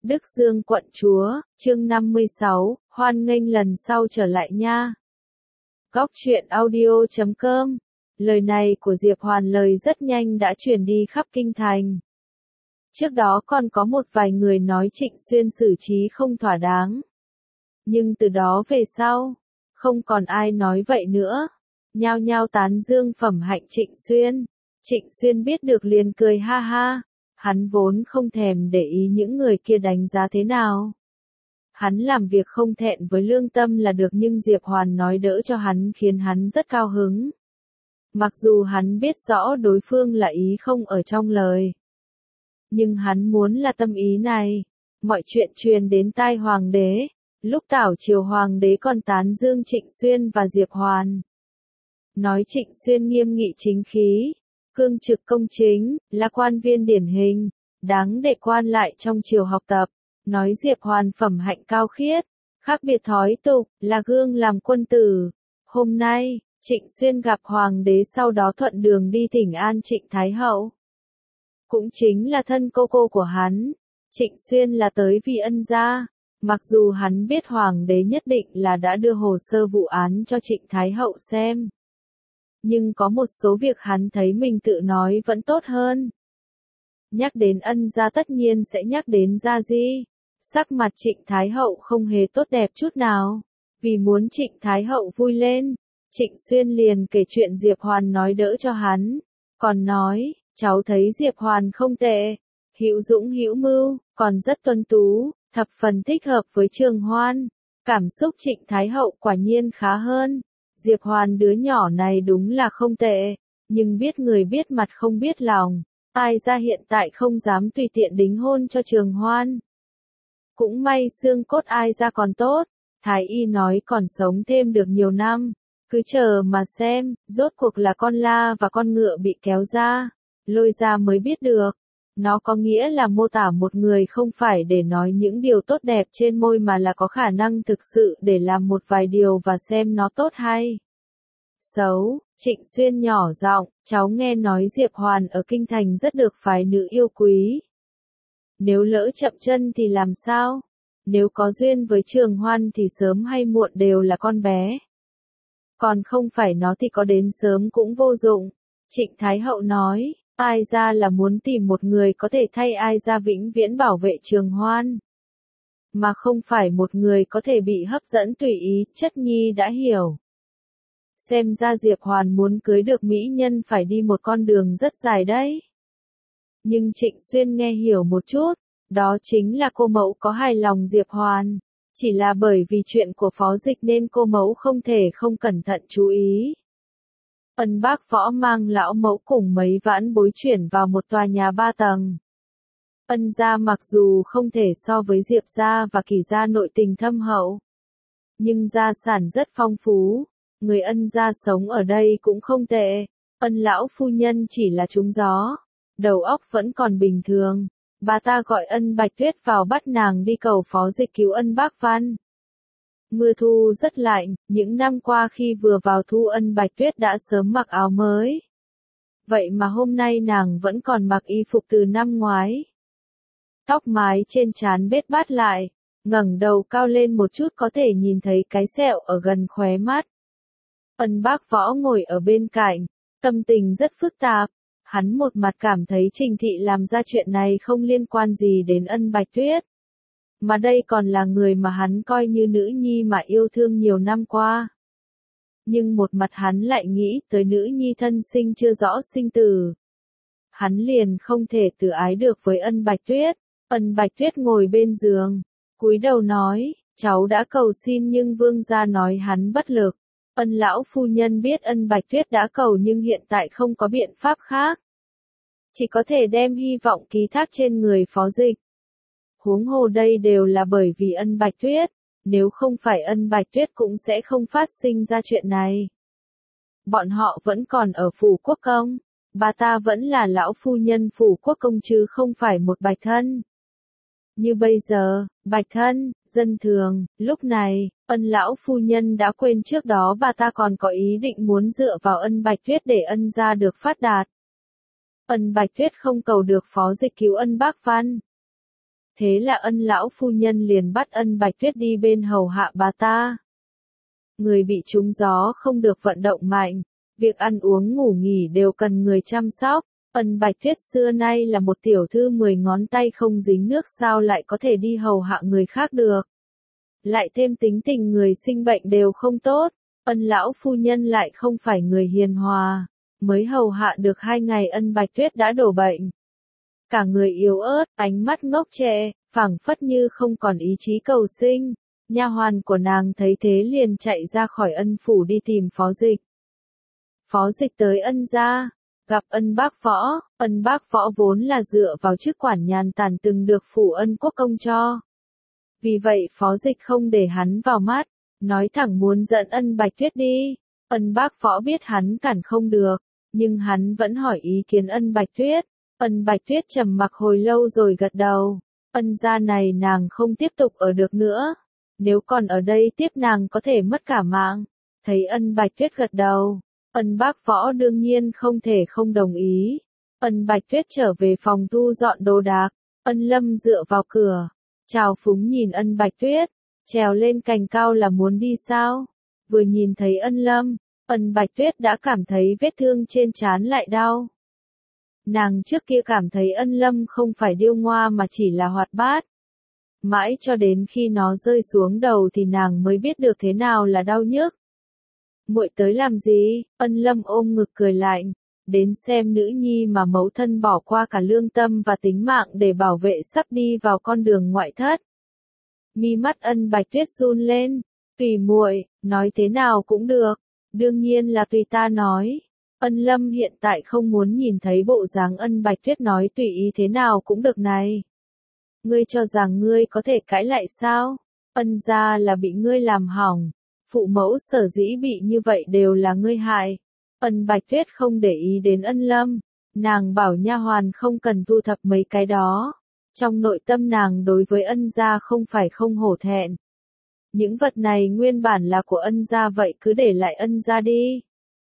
Đức Dương quận chúa, chương 56, hoan nghênh lần sau trở lại nha. Góc truyện audio.com. Lời này của Diệp Hoàn lời rất nhanh đã truyền đi khắp kinh thành. Trước đó còn có một vài người nói Trịnh Xuyên xử trí không thỏa đáng. Nhưng từ đó về sau, không còn ai nói vậy nữa. Nhao nhao tán dương phẩm hạnh Trịnh Xuyên. Trịnh Xuyên biết được liền cười ha ha. Hắn vốn không thèm để ý những người kia đánh giá thế nào. Hắn làm việc không thẹn với lương tâm là được, nhưng Diệp Hoàn nói đỡ cho hắn khiến hắn rất cao hứng. Mặc dù hắn biết rõ đối phương là ý không ở trong lời. Nhưng hắn muốn là tâm ý này. Mọi chuyện truyền đến tai hoàng đế. Lúc tảo triều hoàng đế còn tán dương Trịnh Xuyên và Diệp Hoàn. Nói Trịnh Xuyên nghiêm nghị chính khí, cương trực công chính, là quan viên điển hình, đáng để quan lại trong triều học tập. Nói Diệp Hoàn phẩm hạnh cao khiết, khác biệt thói tục, là gương làm quân tử. Hôm nay, Trịnh Xuyên gặp hoàng đế, sau đó thuận đường đi thỉnh an Trịnh Thái Hậu. Cũng chính là thân cô cô của hắn. Trịnh Xuyên là tới vì ân gia. Mặc dù hắn biết hoàng đế nhất định là đã đưa hồ sơ vụ án cho Trịnh Thái Hậu xem. Nhưng có một số việc hắn thấy mình tự nói vẫn tốt hơn. Nhắc đến ân gia tất nhiên sẽ nhắc đến Gia Di. Sắc mặt Trịnh Thái Hậu không hề tốt đẹp chút nào. Vì muốn Trịnh Thái Hậu vui lên, Trịnh Xuyên liền kể chuyện Diệp Hoàn nói đỡ cho hắn. Còn nói, cháu thấy Diệp Hoàn không tệ, hữu dũng hữu mưu, còn rất tuân tú, thập phần thích hợp với Trường Hoan. Cảm xúc Trịnh Thái Hậu quả nhiên khá hơn. Diệp Hoàn đứa nhỏ này đúng là không tệ, nhưng biết người biết mặt không biết lòng. Ai ra hiện tại không dám tùy tiện đính hôn cho Trường Hoan. Cũng may xương cốt ai ra còn tốt, Thái y nói còn sống thêm được nhiều năm. Cứ chờ mà xem, rốt cuộc là con la và con ngựa bị kéo ra, lôi ra mới biết được. Nó có nghĩa là mô tả một người không phải để nói những điều tốt đẹp trên môi mà là có khả năng thực sự để làm một vài điều và xem nó tốt hay xấu. Trịnh Xuyên nhỏ giọng, cháu nghe nói Diệp Hoàn ở kinh thành rất được phái nữ yêu quý. Nếu lỡ chậm chân thì làm sao? Nếu có duyên với Trường Hoan thì sớm hay muộn đều là con bé. Còn không phải nó thì có đến sớm cũng vô dụng. Trịnh Thái Hậu nói, ai ra là muốn tìm một người có thể thay ai ra vĩnh viễn bảo vệ Trường Hoan. Mà không phải một người có thể bị hấp dẫn tùy ý, Chất Nhi đã hiểu. Xem ra Diệp Hoàn muốn cưới được mỹ nhân phải đi một con đường rất dài đấy. Nhưng Trịnh Xuyên nghe hiểu một chút, đó chính là cô mẫu có hài lòng Diệp Hoàn. Chỉ là bởi vì chuyện của Phó Dịch nên cô mẫu không thể không cẩn thận chú ý. Ân Bác Võ mang lão mẫu cùng mấy vãn bối chuyển vào một tòa nhà 3 tầng. Ân gia mặc dù không thể so với Diệp gia và Kỳ gia nội tình thâm hậu, nhưng gia sản rất phong phú. Người Ân gia sống ở đây cũng không tệ. Ân lão phu nhân chỉ là trúng gió, đầu óc vẫn còn bình thường. Bà ta gọi Ân Bạch Tuyết vào bắt nàng đi cầu Phó Dịch cứu Ân Bác Văn. Mưa thu rất lạnh, những năm qua khi vừa vào thu Ân Bạch Tuyết đã sớm mặc áo mới. Vậy mà hôm nay nàng vẫn còn mặc y phục từ năm ngoái. Tóc mái trên trán bết bát lại, ngẩng đầu cao lên một chút có thể nhìn thấy cái sẹo ở gần khóe mắt. Ân Bác Võ ngồi ở bên cạnh, tâm tình rất phức tạp. Hắn một mặt cảm thấy Trình Thị làm ra chuyện này không liên quan gì đến Ân Bạch Tuyết. Mà đây còn là người mà hắn coi như nữ nhi mà yêu thương nhiều năm qua. Nhưng một mặt hắn lại nghĩ tới nữ nhi thân sinh chưa rõ sinh tử. Hắn liền không thể tự ái được với Ân Bạch Tuyết. Ân Bạch Tuyết ngồi bên giường, cúi đầu nói, cháu đã cầu xin nhưng vương gia nói hắn bất lực. Ân lão phu nhân biết Ân Bạch Tuyết đã cầu nhưng hiện tại không có biện pháp khác. Chỉ có thể đem hy vọng ký thác trên người Phó Dịch. Huống hồ đây đều là bởi vì Ân Bạch Tuyết, nếu không phải Ân Bạch Tuyết cũng sẽ không phát sinh ra chuyện này. Bọn họ vẫn còn ở phủ quốc công, bà ta vẫn là lão phu nhân phủ quốc công chứ không phải một bạch thân. Như bây giờ, bạch thân, dân thường, lúc này, Ân lão phu nhân đã quên trước đó bà ta còn có ý định muốn dựa vào Ân Bạch Tuyết để Ân gia được phát đạt. Ân Bạch Tuyết không cầu được Phó Dịch cứu Ân Bác Văn. Thế là Ân lão phu nhân liền bắt Ân Bạch Tuyết đi bên hầu hạ bà ta. Người bị trúng gió không được vận động mạnh, việc ăn uống ngủ nghỉ đều cần người chăm sóc. Ân Bạch Tuyết xưa nay là một tiểu thư 10 ngón tay không dính nước, sao lại có thể đi hầu hạ người khác được. Lại thêm tính tình người sinh bệnh đều không tốt, Ân lão phu nhân lại không phải người hiền hòa, mới hầu hạ được 2 ngày Ân Bạch Tuyết đã đổ bệnh. Cả người yếu ớt, ánh mắt ngốc trệ, phảng phất như không còn ý chí cầu sinh. Nha hoàn của nàng thấy thế liền chạy ra khỏi Ân phủ đi tìm Phó Dịch. Phó Dịch tới Ân gia, gặp Ân Bác Võ. Ân Bác Võ vốn là dựa vào chức quản nhàn tản từng được phủ Ân Quốc công cho. Vì vậy Phó Dịch không để hắn vào mắt, nói thẳng muốn dẫn Ân Bạch Tuyết đi. Ân Bác Võ biết hắn cản không được, nhưng hắn vẫn hỏi ý kiến Ân Bạch Tuyết. Ân Bạch Tuyết trầm mặc hồi lâu rồi gật đầu. Ân gia này nàng không tiếp tục ở được nữa. Nếu còn ở đây tiếp nàng có thể mất cả mạng. Thấy Ân Bạch Tuyết gật đầu, Ân Bác Võ đương nhiên không thể không đồng ý. Ân Bạch Tuyết trở về phòng thu dọn đồ đạc. Ân Lâm dựa vào cửa, trào phúng nhìn Ân Bạch Tuyết, trèo lên cành cao là muốn đi sao? Vừa nhìn thấy Ân Lâm, Ân Bạch Tuyết đã cảm thấy vết thương trên trán lại đau. Nàng trước kia cảm thấy Ân Lâm không phải điêu ngoa mà chỉ là hoạt bát. Mãi cho đến khi nó rơi xuống đầu thì nàng mới biết được thế nào là đau nhức. Muội tới làm gì? Ân Lâm ôm ngực cười lạnh, đến xem nữ nhi mà mẫu thân bỏ qua cả lương tâm và tính mạng để bảo vệ sắp đi vào con đường ngoại thất. Mi mắt Ân Bạch Tuyết run lên, tùy muội, nói thế nào cũng được, đương nhiên là tùy ta nói. Ân Lâm hiện tại không muốn nhìn thấy bộ dáng Ân Bạch Tuyết nói tùy ý thế nào cũng được này. Ngươi cho rằng ngươi có thể cãi lại sao? Ân gia là bị ngươi làm hỏng, phụ mẫu sở dĩ bị như vậy đều là ngươi hại. Ân Bạch Tuyết không để ý đến Ân Lâm, nàng bảo nha hoàn không cần thu thập mấy cái đó. Trong nội tâm nàng đối với Ân gia không phải không hổ thẹn. Những vật này nguyên bản là của Ân gia, vậy cứ để lại Ân gia đi.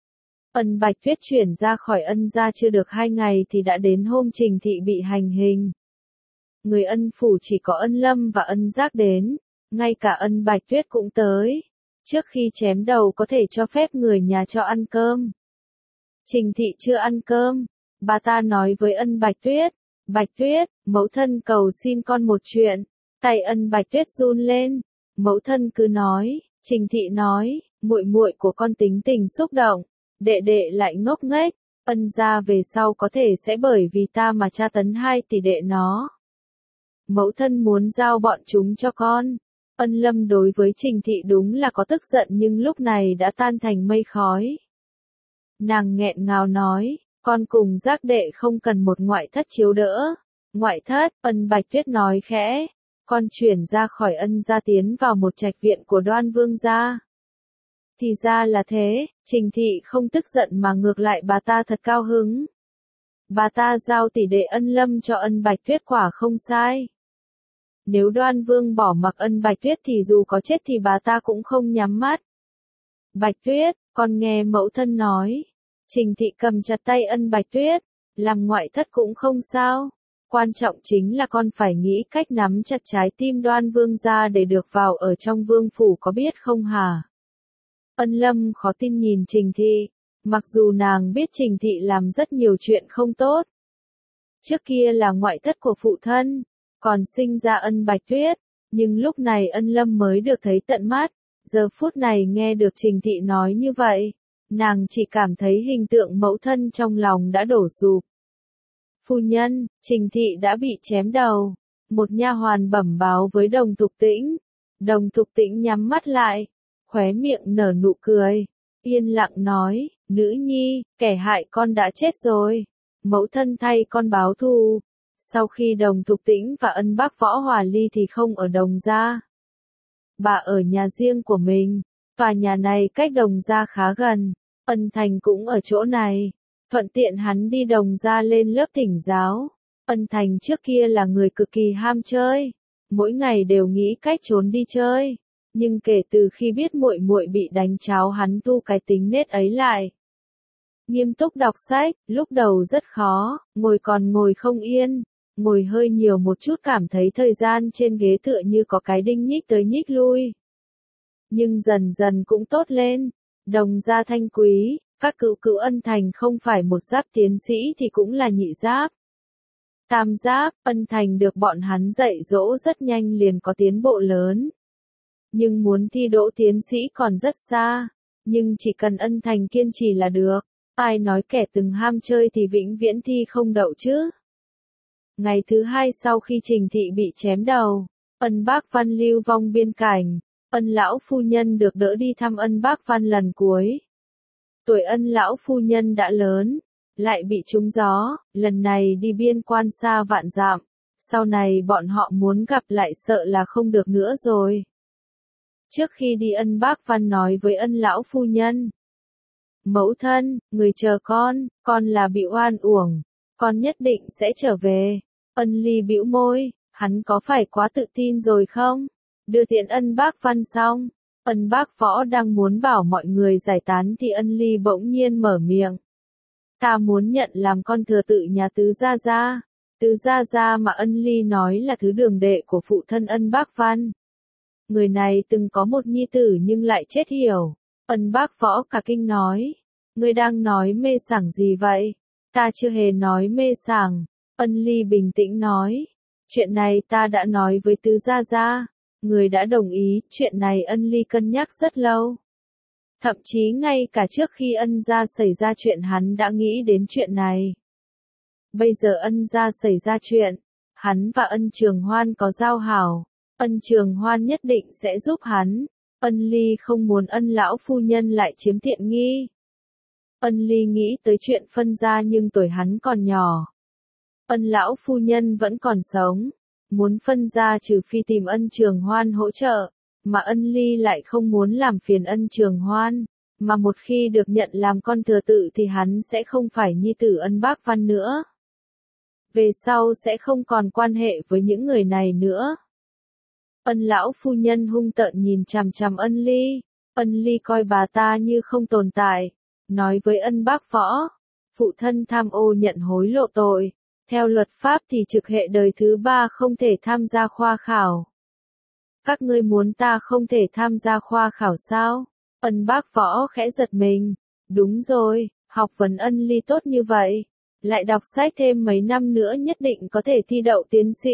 Ân Bạch Tuyết chuyển ra khỏi Ân gia chưa được 2 ngày thì đã đến hôm Trình Thị bị hành hình. Người Ân phủ chỉ có Ân Lâm và Ân Giác đến, ngay cả Ân Bạch Tuyết cũng tới. Trước khi chém đầu có thể cho phép người nhà cho ăn cơm. Trình Thị chưa ăn cơm, bà ta nói với Ân Bạch Tuyết, mẫu thân cầu xin con một chuyện. Tay Ân Bạch Tuyết run lên, mẫu thân cứ nói. Trình Thị nói, muội muội của con tính tình xúc động, đệ đệ lại ngốc nghếch, Ân gia về sau có thể sẽ bởi vì ta mà tra tấn 2 tỷ đệ nó. Mẫu thân muốn giao bọn chúng cho con. Ân Lâm đối với Trình Thị đúng là có tức giận nhưng lúc này đã tan thành mây khói. Nàng nghẹn ngào nói, con cùng Giác đệ không cần một ngoại thất chiếu đỡ. Ngoại thất, Ân Bạch Tuyết nói khẽ, con chuyển ra khỏi Ân gia tiến vào một trạch viện của Đoan Vương gia. Thì ra là thế, Trình Thị không tức giận mà ngược lại bà ta thật cao hứng. Bà ta giao tỷ đệ Ân Lâm cho Ân Bạch Tuyết quả không sai. Nếu Đoan Vương bỏ mặc Ân Bạch Tuyết thì dù có chết thì bà ta cũng không nhắm mắt. Bạch Tuyết, con nghe mẫu thân nói. Trình Thị cầm chặt tay Ân Bạch Tuyết, làm ngoại thất cũng không sao. Quan trọng chính là con phải nghĩ cách nắm chặt trái tim Đoan Vương gia để được vào ở trong vương phủ, có biết không hả? Ân Lâm khó tin nhìn Trình Thị, mặc dù nàng biết Trình Thị làm rất nhiều chuyện không tốt. Trước kia là ngoại thất của phụ thân, còn sinh ra Ân Bạch Tuyết, nhưng lúc này Ân Lâm mới được thấy tận mắt, giờ phút này nghe được Trình Thị nói như vậy, nàng chỉ cảm thấy hình tượng mẫu thân trong lòng đã đổ sụp. Phu nhân, Trình Thị đã bị chém đầu. Một nha hoàn bẩm báo với Đồng Thục Tĩnh. Đồng Thục Tĩnh nhắm mắt lại, khóe miệng nở nụ cười, yên lặng nói, nữ nhi, kẻ hại con đã chết rồi, mẫu thân thay con báo thù. Sau khi Đồng Thục Tĩnh và Ân Bác Võ hòa ly thì không ở Đồng gia. Bà ở nhà riêng của mình, tòa nhà này cách Đồng gia khá gần, Ân Thành cũng ở chỗ này, thuận tiện hắn đi Đồng gia lên lớp thỉnh giáo. Ân Thành trước kia là người cực kỳ ham chơi, mỗi ngày đều nghĩ cách trốn đi chơi, nhưng kể từ khi biết muội muội bị đánh cháo hắn tu cái tính nết ấy lại. Nghiêm túc đọc sách, lúc đầu rất khó, ngồi còn ngồi không yên, ngồi hơi nhiều một chút cảm thấy thời gian trên ghế tựa như có cái đinh nhích tới nhích lui. Nhưng dần dần cũng tốt lên. Đồng gia Thanh Quý, các cữu cữu Ân Thành không phải một giáp tiến sĩ thì cũng là nhị giáp. Tam giáp, Ân Thành được bọn hắn dạy dỗ rất nhanh liền có tiến bộ lớn. Nhưng muốn thi đỗ tiến sĩ còn rất xa. Nhưng chỉ cần Ân Thành kiên trì là được. Ai nói kẻ từng ham chơi thì vĩnh viễn thi không đậu chứ. Ngày thứ hai sau khi Trình Thị bị chém đầu, Ân Bác Văn lưu vong biên cảnh, Ân lão phu nhân được đỡ đi thăm Ân Bác Văn lần cuối. Tuổi Ân lão phu nhân đã lớn, lại bị trúng gió, lần này đi biên quan xa vạn dặm, sau này bọn họ muốn gặp lại sợ là không được nữa rồi. Trước khi đi Ân Bác Văn nói với Ân lão phu nhân: "Mẫu thân, người chờ con là bị oan uổng, con nhất định sẽ trở về." Ân Ly bĩu môi, hắn có phải quá tự tin rồi không? Đưa tiễn Ân Bác Văn xong, Ân Bác Võ đang muốn bảo mọi người giải tán thì Ân Ly bỗng nhiên mở miệng. "Ta muốn nhận làm con thừa tự nhà Tứ Gia Gia." Tứ Gia Gia mà Ân Ly nói là thứ đường đệ của phụ thân Ân Bác Văn. Người này từng có một nhi tử nhưng lại chết yểu. Ân Bác Võ cả kinh nói: "Ngươi đang nói mê sảng gì vậy?" "Ta chưa hề nói mê sảng." Ân Ly bình tĩnh nói: "Chuyện này ta đã nói với Tứ Gia Gia. Người đã đồng ý." Chuyện này Ân Ly cân nhắc rất lâu. Thậm chí ngay cả trước khi Ân gia xảy ra chuyện hắn đã nghĩ đến chuyện này. Bây giờ Ân gia xảy ra chuyện, hắn và Ân Trường Hoan có giao hảo. Ân Trường Hoan nhất định sẽ giúp hắn. Ân Ly không muốn Ân lão phu nhân lại chiếm tiện nghi. Ân Ly nghĩ tới chuyện phân gia nhưng tuổi hắn còn nhỏ. Ân lão phu nhân vẫn còn sống. Muốn phân gia trừ phi tìm Ân Trường Hoan hỗ trợ. Mà Ân Ly lại không muốn làm phiền Ân Trường Hoan. Mà một khi được nhận làm con thừa tự thì hắn sẽ không phải nhi tử Ân Bác Văn nữa. Về sau sẽ không còn quan hệ với những người này nữa. Ân lão phu nhân hung tợn nhìn chằm chằm Ân Ly. Ân Ly coi bà ta như không tồn tại. Nói với Ân Bác Võ: "Phụ thân tham ô nhận hối lộ tội. Theo luật pháp thì trực hệ đời thứ 3 không thể tham gia khoa khảo. Các ngươi muốn ta không thể tham gia khoa khảo sao?" Ân Bác Võ khẽ giật mình. Đúng rồi, học vấn Ân Ly tốt như vậy. Lại đọc sách thêm mấy năm nữa nhất định có thể thi đậu tiến sĩ.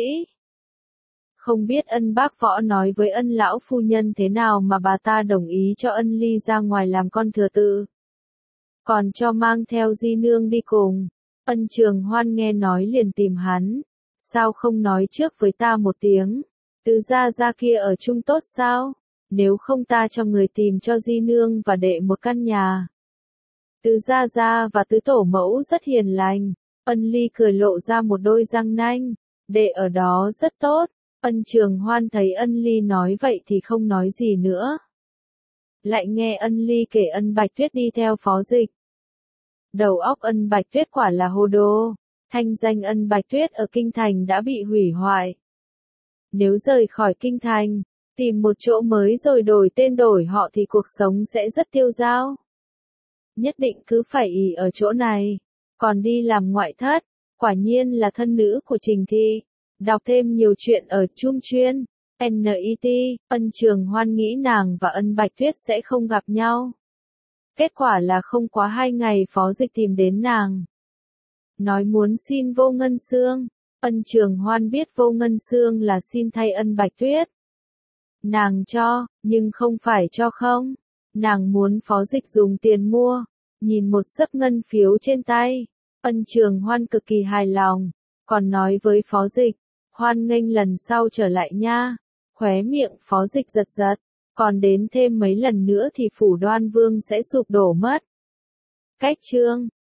Không biết Ân Bác Võ nói với Ân lão phu nhân thế nào mà bà ta đồng ý cho Ân Ly ra ngoài làm con thừa tự. Còn cho mang theo di nương đi cùng. Ân Trường Hoan nghe nói liền tìm hắn. "Sao không nói trước với ta một tiếng? Tứ Gia Gia kia ở chung tốt sao? Nếu không ta cho người tìm cho di nương và đệ một căn nhà." Tứ Gia Gia và tứ tổ mẫu rất hiền lành. Ân Ly cười lộ ra một đôi răng nanh. Đệ ở đó rất tốt. Ân Trường Hoan thấy Ân Ly nói vậy thì không nói gì nữa. Lại nghe Ân Ly kể Ân Bạch Tuyết đi theo Phó Dịch. Đầu óc Ân Bạch Tuyết quả là hồ đồ. Thanh danh Ân Bạch Tuyết ở Kinh Thành đã bị hủy hoại. Nếu rời khỏi Kinh Thành, tìm một chỗ mới rồi đổi tên đổi họ thì cuộc sống sẽ rất tiêu dao. Nhất định cứ phải ỷ ở chỗ này. Còn đi làm ngoại thất, quả nhiên là thân nữ của Trình Thị. Đọc thêm nhiều chuyện ở Chung Chuyên, NET, Ân Trường Hoan nghĩ nàng và Ân Bạch Tuyết sẽ không gặp nhau. Kết quả là không quá 2 ngày Phó Dịch tìm đến nàng. Nói muốn xin Vô Ngân Xương. Ân Trường Hoan biết Vô Ngân Xương là xin thay Ân Bạch Tuyết. Nàng cho, nhưng không phải cho không. Nàng muốn Phó Dịch dùng tiền mua. Nhìn một xấp ngân phiếu trên tay, Ân Trường Hoan cực kỳ hài lòng. Còn nói với Phó Dịch: "Hoan nghênh lần sau trở lại nha." Khóe miệng Phó Dịch giật giật. Còn đến thêm mấy lần nữa thì phủ Đoan Vương sẽ sụp đổ mất. Cách chương